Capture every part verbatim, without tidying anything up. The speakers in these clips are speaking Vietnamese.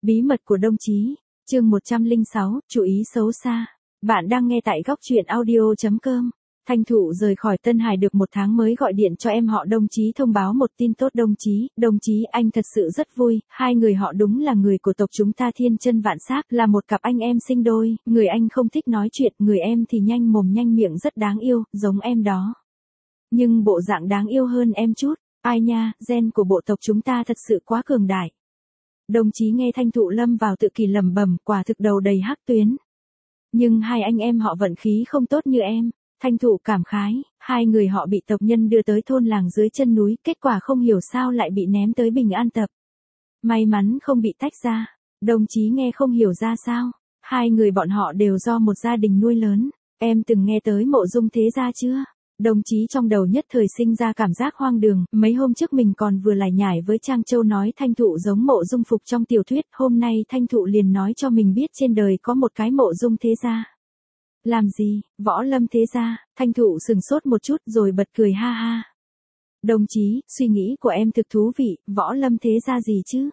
Bí mật của đồng chí, chương một trăm lẻ sáu, chú ý xấu xa. Bạn đang nghe tại góc truyện audio chấm com. Thanh Thụ rời khỏi Tân Hải được một tháng mới gọi điện cho em họ Đồng Chí thông báo một tin tốt. Đồng chí, đồng chí anh thật sự rất vui, hai người họ đúng là người của tộc chúng ta thiên chân vạn xác, là một cặp anh em sinh đôi, người anh không thích nói chuyện, người em thì nhanh mồm nhanh miệng rất đáng yêu, giống em đó. Nhưng bộ dạng đáng yêu hơn em chút, ai nha, gen của bộ tộc chúng ta thật sự quá cường đại. Đồng chí nghe Thanh Thụ lâm vào tự kỷ lẩm bẩm, quả thực đầu đầy hắc tuyến. Nhưng hai anh em họ vận khí không tốt như em. Thanh Thụ cảm khái, hai người họ bị tộc nhân đưa tới thôn làng dưới chân núi, kết quả không hiểu sao lại bị ném tới Bình An Tập. May mắn không bị tách ra. Đồng chí nghe không hiểu ra sao, hai người bọn họ đều do một gia đình nuôi lớn. Em từng nghe tới Mộ Dung Thế Gia chưa? Đồng chí trong đầu nhất thời sinh ra cảm giác hoang đường, mấy hôm trước mình còn vừa lải nhải với Trang Châu nói Thanh Thụ giống Mộ Dung Phục trong tiểu thuyết, hôm nay Thanh Thụ liền nói cho mình biết trên đời có một cái Mộ Dung Thế Gia. Làm gì, Võ Lâm Thế Gia? Thanh Thụ sừng sốt một chút rồi bật cười ha ha. Đồng chí, suy nghĩ của em thực thú vị, Võ Lâm Thế Gia gì chứ?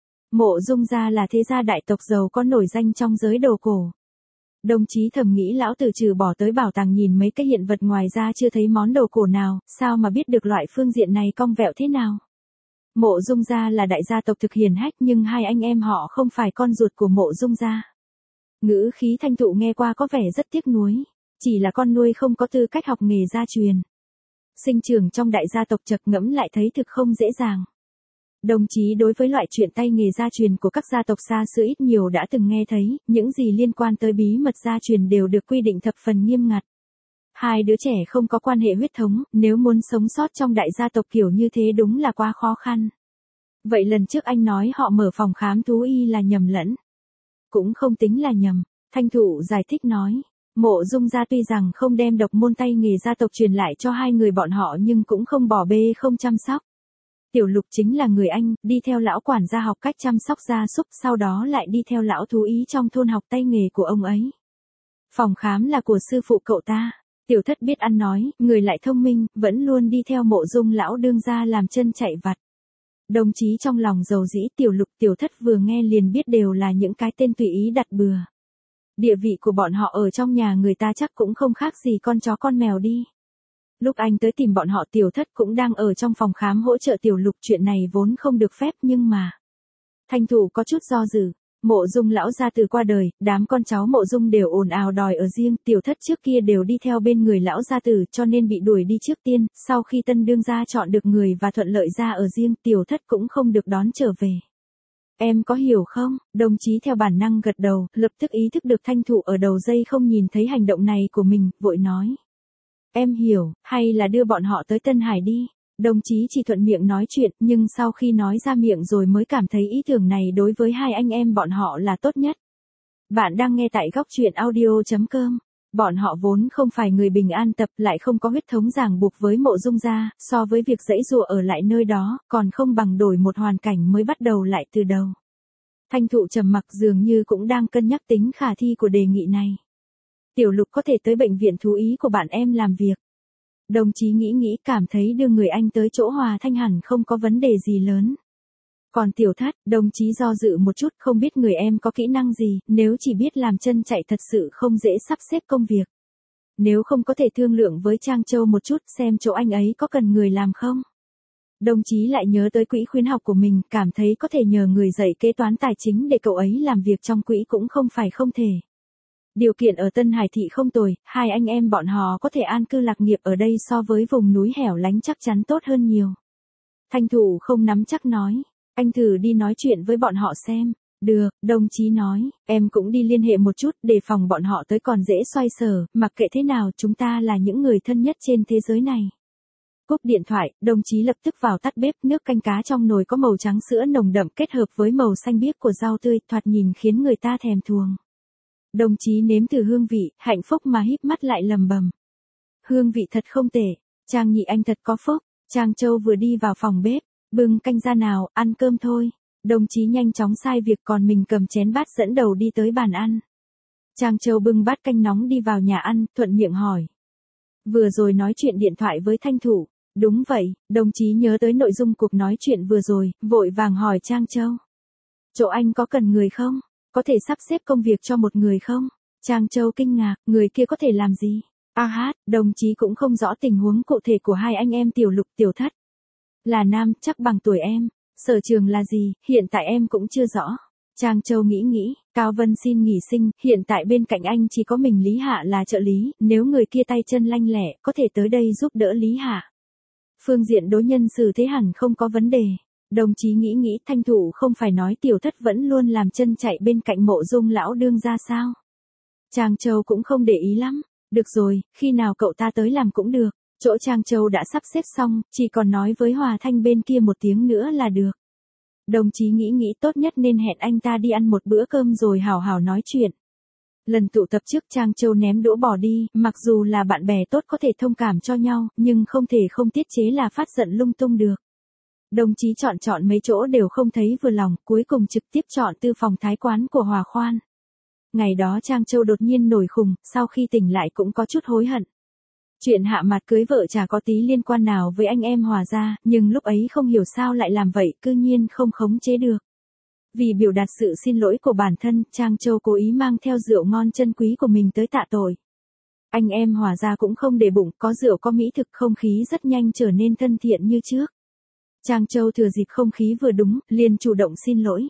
Mộ Dung gia là thế gia đại tộc giàu có nổi danh trong giới đồ cổ. Đồng chí thầm nghĩ lão tử trừ bỏ tới bảo tàng nhìn mấy cái hiện vật ngoài ra chưa thấy món đồ cổ nào, sao mà biết được loại phương diện này cong vẹo thế nào. Mộ Dung gia là đại gia tộc thực hiển hách nhưng hai anh em họ không phải con ruột của Mộ Dung gia. Ngữ khí Thanh Thụ nghe qua có vẻ rất tiếc nuối, chỉ là con nuôi không có tư cách học nghề gia truyền. Sinh trưởng trong đại gia tộc chợt ngẫm lại thấy thực không dễ dàng. Đồng chí đối với loại chuyện tay nghề gia truyền của các gia tộc xa xưa ít nhiều đã từng nghe thấy, những gì liên quan tới bí mật gia truyền đều được quy định thập phần nghiêm ngặt. Hai đứa trẻ không có quan hệ huyết thống, nếu muốn sống sót trong đại gia tộc kiểu như thế đúng là quá khó khăn. Vậy lần trước anh nói họ mở phòng khám thú y là nhầm lẫn. Cũng không tính là nhầm, Thanh Thụ giải thích nói. Mộ Dung gia tuy rằng không đem độc môn tay nghề gia tộc truyền lại cho hai người bọn họ nhưng cũng không bỏ bê không chăm sóc. Tiểu Lục chính là người anh, đi theo lão quản gia học cách chăm sóc gia súc, sau đó lại đi theo lão thú ý trong thôn học tay nghề của ông ấy. Phòng khám là của sư phụ cậu ta. Tiểu Thất biết ăn nói, người lại thông minh, vẫn luôn đi theo Mộ Dung lão đương gia làm chân chạy vặt. Đồng chí trong lòng dầu dĩ. Tiểu Lục, Tiểu Thất vừa nghe liền biết đều là những cái tên tùy ý đặt bừa. Địa vị của bọn họ ở trong nhà người ta chắc cũng không khác gì con chó con mèo đi. Lúc anh tới tìm bọn họ Tiểu Thất cũng đang ở trong phòng khám hỗ trợ Tiểu Lục, chuyện này vốn không được phép nhưng mà. Thanh Thụ có chút do dự, Mộ Dung lão gia từ qua đời, đám con cháu Mộ Dung đều ồn ào đòi ở riêng, Tiểu Thất trước kia đều đi theo bên người lão gia tử cho nên bị đuổi đi trước tiên, sau khi tân đương gia chọn được người và thuận lợi ra ở riêng, Tiểu Thất cũng không được đón trở về. Em có hiểu không? Đồng chí theo bản năng gật đầu, lập tức ý thức được Thanh Thụ ở đầu dây không nhìn thấy hành động này của mình, vội nói. Em hiểu, hay là đưa bọn họ tới Tân Hải đi. Đồng chí chỉ thuận miệng nói chuyện, nhưng sau khi nói ra miệng rồi mới cảm thấy ý tưởng này đối với hai anh em bọn họ là tốt nhất. Bạn đang nghe tại góc truyện audio chấm com. Bọn họ vốn không phải người Bình An Tập, lại không có huyết thống ràng buộc với Mộ Dung gia, so với việc dãy dụa ở lại nơi đó, còn không bằng đổi một hoàn cảnh mới bắt đầu lại từ đầu. Thanh Thụ trầm mặc dường như cũng đang cân nhắc tính khả thi của đề nghị này. Tiểu Lục có thể tới bệnh viện thú ý của bạn em làm việc. Đồng chí nghĩ nghĩ cảm thấy đưa người anh tới chỗ Hòa Thanh hẳn không có vấn đề gì lớn. Còn Tiểu Thất, đồng chí do dự một chút, không biết người em có kỹ năng gì, nếu chỉ biết làm chân chạy thật sự không dễ sắp xếp công việc. Nếu không có thể thương lượng với Trang Châu một chút xem chỗ anh ấy có cần người làm không. Đồng chí lại nhớ tới quỹ khuyến học của mình, cảm thấy có thể nhờ người dạy kế toán tài chính để cậu ấy làm việc trong quỹ cũng không phải không thể. Điều kiện ở Tân Hải thị không tồi, hai anh em bọn họ có thể an cư lạc nghiệp ở đây so với vùng núi hẻo lánh chắc chắn tốt hơn nhiều. Thanh Thụ không nắm chắc nói, anh thử đi nói chuyện với bọn họ xem. Được, đồng chí nói, em cũng đi liên hệ một chút để phòng bọn họ tới còn dễ xoay sở, mặc kệ thế nào chúng ta là những người thân nhất trên thế giới này. Cúp điện thoại, đồng chí lập tức vào tắt bếp, nước canh cá trong nồi có màu trắng sữa nồng đậm kết hợp với màu xanh biếc của rau tươi, thoạt nhìn khiến người ta thèm thuồng. Đồng chí nếm thử hương vị, hạnh phúc mà híp mắt lại lầm bầm. Hương vị thật không tệ, Trang nhị anh thật có phúc. Trang Châu vừa đi vào phòng bếp, bưng canh ra nào, ăn cơm thôi. Đồng chí nhanh chóng sai việc còn mình cầm chén bát dẫn đầu đi tới bàn ăn. Trang Châu bưng bát canh nóng đi vào nhà ăn, thuận miệng hỏi. Vừa rồi nói chuyện điện thoại với Thanh Thụ. Đúng vậy, đồng chí nhớ tới nội dung cuộc nói chuyện vừa rồi, vội vàng hỏi Trang Châu. Chỗ anh có cần người không? Có thể sắp xếp công việc cho một người không? Trang Châu kinh ngạc, người kia có thể làm gì? A hát, đồng chí cũng không rõ tình huống cụ thể của hai anh em Tiểu Lục Tiểu Thất. Là nam, chắc bằng tuổi em. Sở trường là gì, hiện tại em cũng chưa rõ. Trang Châu nghĩ nghĩ, Cao Vân xin nghỉ sinh, hiện tại bên cạnh anh chỉ có mình Lý Hạ là trợ lý, nếu người kia tay chân lanh lẹ, có thể tới đây giúp đỡ Lý Hạ. Phương diện đối nhân xử thế hẳn không có vấn đề. Đồng chí nghĩ nghĩ Thanh Thụ không phải nói Tiểu Thất vẫn luôn làm chân chạy bên cạnh Mộ Dung lão đương ra sao. Trang Châu cũng không để ý lắm. Được rồi, khi nào cậu ta tới làm cũng được. Chỗ Trang Châu đã sắp xếp xong, chỉ còn nói với Hòa Thanh bên kia một tiếng nữa là được. Đồng chí nghĩ nghĩ tốt nhất nên hẹn anh ta đi ăn một bữa cơm rồi hào hào nói chuyện. Lần tụ tập trước Trang Châu ném đũa bỏ đi, mặc dù là bạn bè tốt có thể thông cảm cho nhau, nhưng không thể không tiết chế là phát giận lung tung được. Đồng chí chọn chọn mấy chỗ đều không thấy vừa lòng, cuối cùng trực tiếp chọn tư phòng thái quán của Hòa Khoan. Ngày đó Trang Châu đột nhiên nổi khùng, sau khi tỉnh lại cũng có chút hối hận. Chuyện Hạ Mạt cưới vợ chả có tí liên quan nào với anh em Hòa gia, nhưng lúc ấy không hiểu sao lại làm vậy, cư nhiên không khống chế được. Vì biểu đạt sự xin lỗi của bản thân, Trang Châu cố ý mang theo rượu ngon chân quý của mình tới tạ tội. Anh em Hòa gia cũng không để bụng, có rượu có mỹ thực, không khí rất nhanh trở nên thân thiện như trước. Trang Châu thừa dịp không khí vừa đúng, liền chủ động xin lỗi.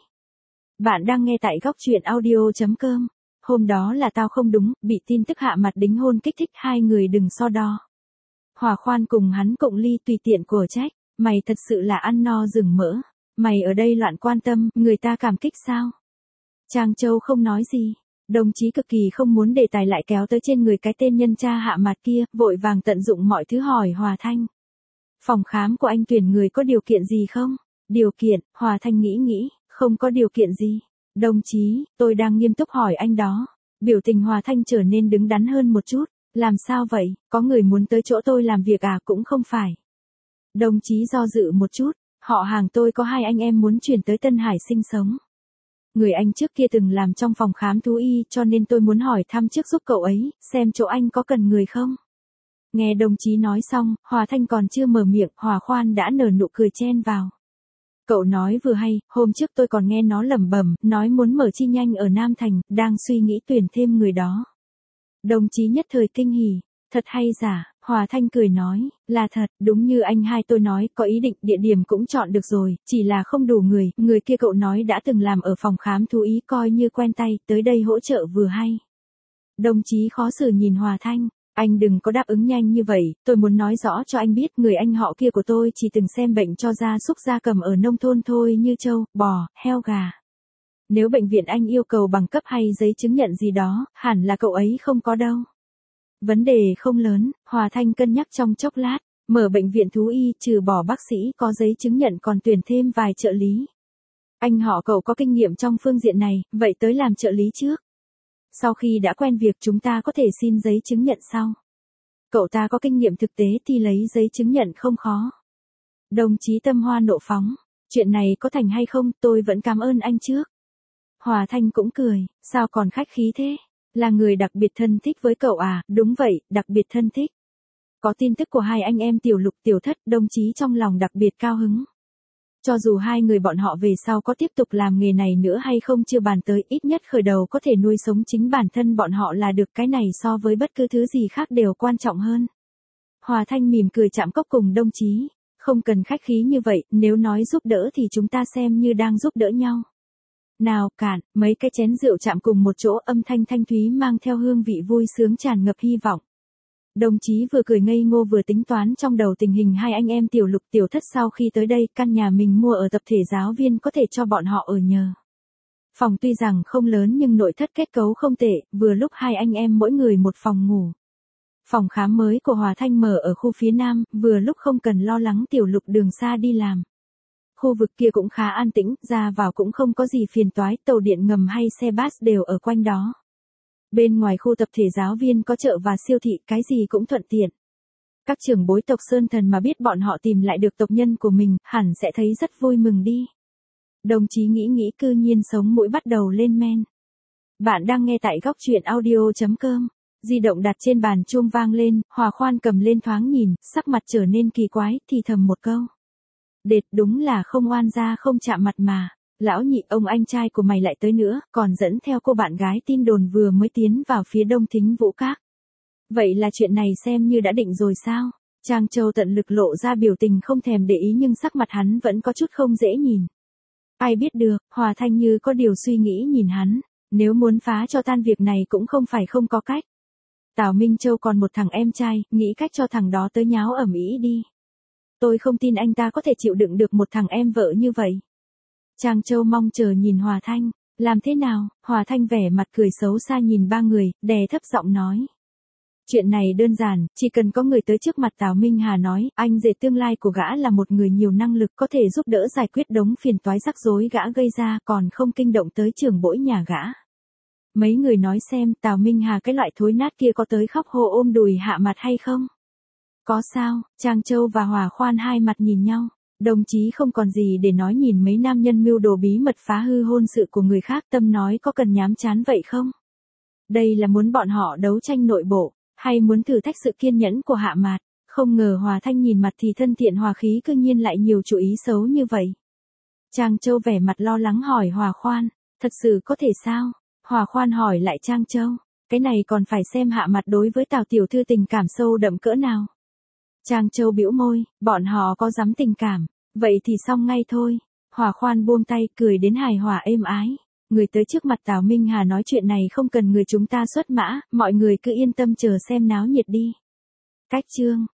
Bạn đang nghe tại góc truyện audio chấm com. Hôm đó là tao không đúng, bị tin tức Hạ Mặt đính hôn kích thích, hai người đừng so đo. Hòa Khoan cùng hắn cộng ly tùy tiện của trách, mày thật sự là ăn no rừng mỡ. Mày ở đây loạn quan tâm, người ta cảm kích sao? Trang Châu không nói gì. Đồng chí cực kỳ không muốn đề tài lại kéo tới trên người cái tên nhân cha Hạ Mặt kia, vội vàng tận dụng mọi thứ hỏi Hòa Thanh. Phòng khám của anh tuyển người có điều kiện gì không? Điều kiện, Hòa Thanh nghĩ nghĩ, không có điều kiện gì. Đồng chí, tôi đang nghiêm túc hỏi anh đó. Biểu tình Hòa Thanh trở nên đứng đắn hơn một chút. Làm sao vậy, có người muốn tới chỗ tôi làm việc à? Cũng không phải. Đồng chí do dự một chút, họ hàng tôi có hai anh em muốn chuyển tới Tân Hải sinh sống. Người anh trước kia từng làm trong phòng khám thú y, cho nên tôi muốn hỏi thăm trước giúp cậu ấy, xem chỗ anh có cần người không. Nghe đồng chí nói xong, Hòa Thanh còn chưa mở miệng, Hòa Khoan đã nở nụ cười chen vào. Cậu nói vừa hay, hôm trước tôi còn nghe nó lẩm bẩm, nói muốn mở chi nhánh ở Nam Thành, đang suy nghĩ tuyển thêm người đó. Đồng chí nhất thời kinh hỉ, thật hay giả, Hòa Thanh cười nói, là thật, đúng như anh hai tôi nói, có ý định, địa điểm cũng chọn được rồi, chỉ là không đủ người, người kia cậu nói đã từng làm ở phòng khám thú y, coi như quen tay, tới đây hỗ trợ vừa hay. Đồng chí khó xử nhìn Hòa Thanh. Anh đừng có đáp ứng nhanh như vậy, tôi muốn nói rõ cho anh biết người anh họ kia của tôi chỉ từng xem bệnh cho gia súc gia cầm ở nông thôn thôi, như trâu, bò, heo gà. Nếu bệnh viện anh yêu cầu bằng cấp hay giấy chứng nhận gì đó, hẳn là cậu ấy không có đâu. Vấn đề không lớn, Hòa Thanh cân nhắc trong chốc lát, mở bệnh viện thú y trừ bỏ bác sĩ có giấy chứng nhận còn tuyển thêm vài trợ lý. Anh họ cậu có kinh nghiệm trong phương diện này, vậy tới làm trợ lý trước. Sau khi đã quen việc chúng ta có thể xin giấy chứng nhận sau. Cậu ta có kinh nghiệm thực tế thì lấy giấy chứng nhận không khó. Đồng chí tâm hoa nộ phóng, chuyện này có thành hay không tôi vẫn cảm ơn anh trước. Hòa Thanh cũng cười, sao còn khách khí thế? Là người đặc biệt thân thích với cậu à? Đúng vậy, đặc biệt thân thích. Có tin tức của hai anh em Tiểu Lục Tiểu Thất, đồng chí trong lòng đặc biệt cao hứng. Cho dù hai người bọn họ về sau có tiếp tục làm nghề này nữa hay không chưa bàn tới, ít nhất khởi đầu có thể nuôi sống chính bản thân bọn họ là được, cái này so với bất cứ thứ gì khác đều quan trọng hơn. Hòa Thanh mỉm cười chạm cốc cùng đồng chí, không cần khách khí như vậy, nếu nói giúp đỡ thì chúng ta xem như đang giúp đỡ nhau. Nào cạn, mấy cái chén rượu chạm cùng một chỗ, âm thanh thanh thúy mang theo hương vị vui sướng tràn ngập hy vọng. Đồng chí vừa cười ngây ngô vừa tính toán trong đầu tình hình hai anh em Tiểu Lục Tiểu Thất sau khi tới đây, căn nhà mình mua ở tập thể giáo viên có thể cho bọn họ ở nhờ. Phòng tuy rằng không lớn nhưng nội thất kết cấu không tệ, vừa lúc hai anh em mỗi người một phòng ngủ. Phòng khám mới của Hòa Thanh mở ở khu phía Nam, vừa lúc không cần lo lắng Tiểu Lục đường xa đi làm. Khu vực kia cũng khá an tĩnh, ra vào cũng không có gì phiền toái, tàu điện ngầm hay xe bus đều ở quanh đó. Bên ngoài khu tập thể giáo viên có chợ và siêu thị, cái gì cũng thuận tiện. Các trưởng bối tộc Sơn Thần mà biết bọn họ tìm lại được tộc nhân của mình, hẳn sẽ thấy rất vui mừng đi. Đồng chí nghĩ nghĩ cư nhiên sống mũi bắt đầu lên men. Bạn đang nghe tại góc truyện audio chấm com. Di động đặt trên bàn chuông vang lên, Hòa Khoan cầm lên thoáng nhìn, sắc mặt trở nên kỳ quái, thì thầm một câu. Đệt, đúng là không oan gia không chạm mặt mà. Lão Nhị, ông anh trai của mày lại tới nữa, còn dẫn theo cô bạn gái tin đồn vừa mới tiến vào phía Đông Thính Vũ Các. Vậy là chuyện này xem như đã định rồi sao? Trang Châu tận lực lộ ra biểu tình không thèm để ý nhưng sắc mặt hắn vẫn có chút không dễ nhìn. Ai biết được, Hòa Thanh như có điều suy nghĩ nhìn hắn, nếu muốn phá cho tan việc này cũng không phải không có cách. Tào Minh Châu còn một thằng em trai, nghĩ cách cho thằng đó tới nháo ầm ĩ đi. Tôi không tin anh ta có thể chịu đựng được một thằng em vợ như vậy. Trang Châu mong chờ nhìn Hòa Thanh, làm thế nào? Hòa Thanh vẻ mặt cười xấu xa nhìn ba người, đè thấp giọng nói. Chuyện này đơn giản, chỉ cần có người tới trước mặt Tào Minh Hà nói, anh rể tương lai của gã là một người nhiều năng lực có thể giúp đỡ giải quyết đống phiền toái rắc rối gã gây ra còn không kinh động tới trưởng bỗi nhà gã. Mấy người nói xem Tào Minh Hà cái loại thối nát kia có tới khóc hô ôm đùi hạ mặt hay không? Có sao? Trang Châu và Hòa Khoan hai mặt nhìn nhau. Đồng chí không còn gì để nói nhìn mấy nam nhân mưu đồ bí mật phá hư hôn sự của người khác tâm nói có cần nhám chán vậy không? Đây là muốn bọn họ đấu tranh nội bộ, hay muốn thử thách sự kiên nhẫn của Hạ Mạt? Không ngờ Hòa Thanh nhìn mặt thì thân thiện hòa khí cư nhiên lại nhiều chủ ý xấu như vậy. Trang Châu vẻ mặt lo lắng hỏi Hòa Khoan, thật sự có thể sao? Hòa Khoan hỏi lại Trang Châu, cái này còn phải xem Hạ Mạt đối với Tào tiểu thư tình cảm sâu đậm cỡ nào. Trang Châu bĩu môi, bọn họ có dám tình cảm, vậy thì xong ngay thôi. Hòa Khoan buông tay cười đến hài hòa êm ái. Người tới trước mặt Tào Minh Hà nói chuyện này không cần người chúng ta xuất mã, mọi người cứ yên tâm chờ xem náo nhiệt đi. Cách chương